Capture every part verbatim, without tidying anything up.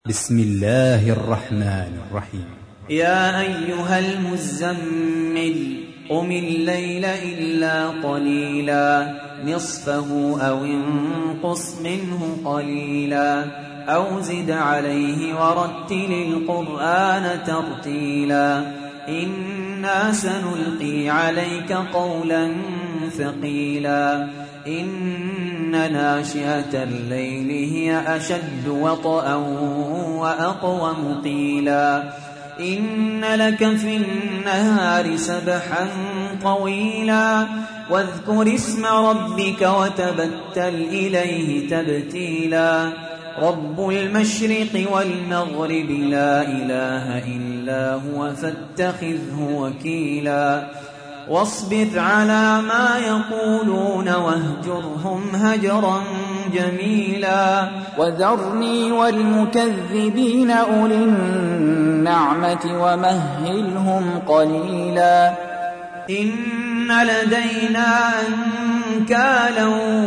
بسم الله الرحمن الرحيم. يا أيها المزمل قم الليل إلا قليلا نصفه أو انقص منه قليلا أو زد عليه ورتل القرآن ترتيلا إنا سنلقي عليك قولا ثقيلا إن ناشئة الليل هي أشد وطئا وأقوم قيلا إن لك في النهار سبحا طويلا واذكر اسم ربك وتبتل إليه تبتيلا رب المشرق والمغرب لا إله إلا هو فاتخذه وكيلا واصبر على ما يقولون واهجرهم هجرا جميلا وذرني والمكذبين أولي النعمة ومهلهم قليلا إن لدينا أنكالا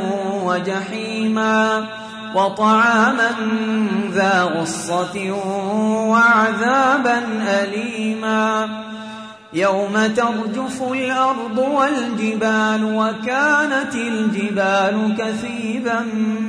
وجحيما وطعاما ذا غصة وعذابا أليما يوم ترجف الأرض والجبال وكانت الجبال كثيبا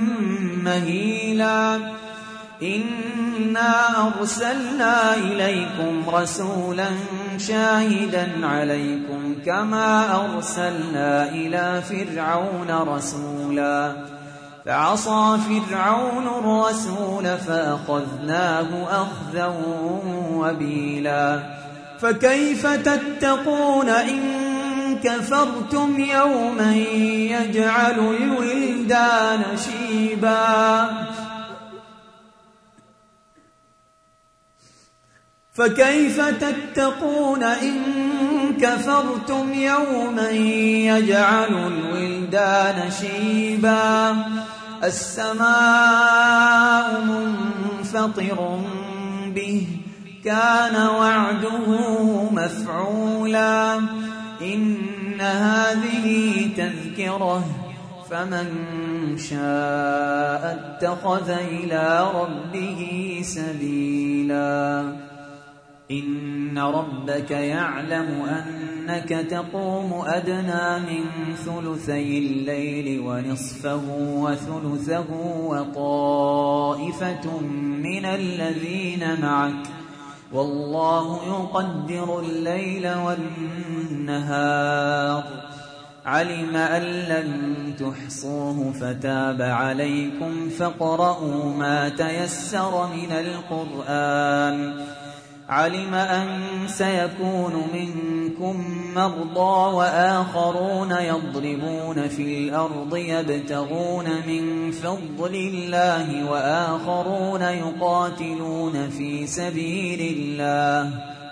مهيلا إنا أرسلنا إليكم رسولا شاهدا عليكم كما أرسلنا إلى فرعون رسولا فعصى فرعون الرسول فأخذناه أخذا وبيلا فكيف تتقون إن كفرتم يوما يجعل الولدان شيبا فكيف تتقون إن كفرتم يوما يجعل الولدان شيبا السماء منفطر به كان وعده مفعولا إن هذه تذكرة فمن شاء اتخذ إلى ربه سبيلا إن ربك يعلم أنك تقوم أدنى من ثلثي الليل ونصفه وثلثه وطائفة من الذين معك والله يقدر الليل والنهار علم أن لن تحصوه فتاب عليكم فاقرؤوا ما تيسر من القرآن علم أن سيكون منكم مرضى وآخرون يضربون في الأرض يبتغون من فضل الله وآخرون يقاتلون في سبيل الله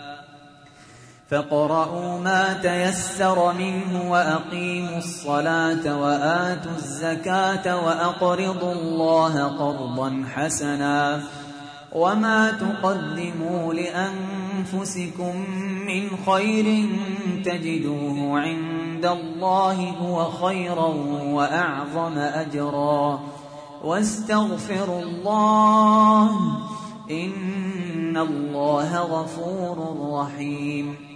فاقرؤوا ما تيسر منه وأقيموا الصلاة وآتوا الزكاة وأقرضوا الله قرضا حسنا وما تقدموا لأنفسكم من خير تجدوه عند الله هو خيرا وأعظم أجرا واستغفروا الله إن الله غفور رحيم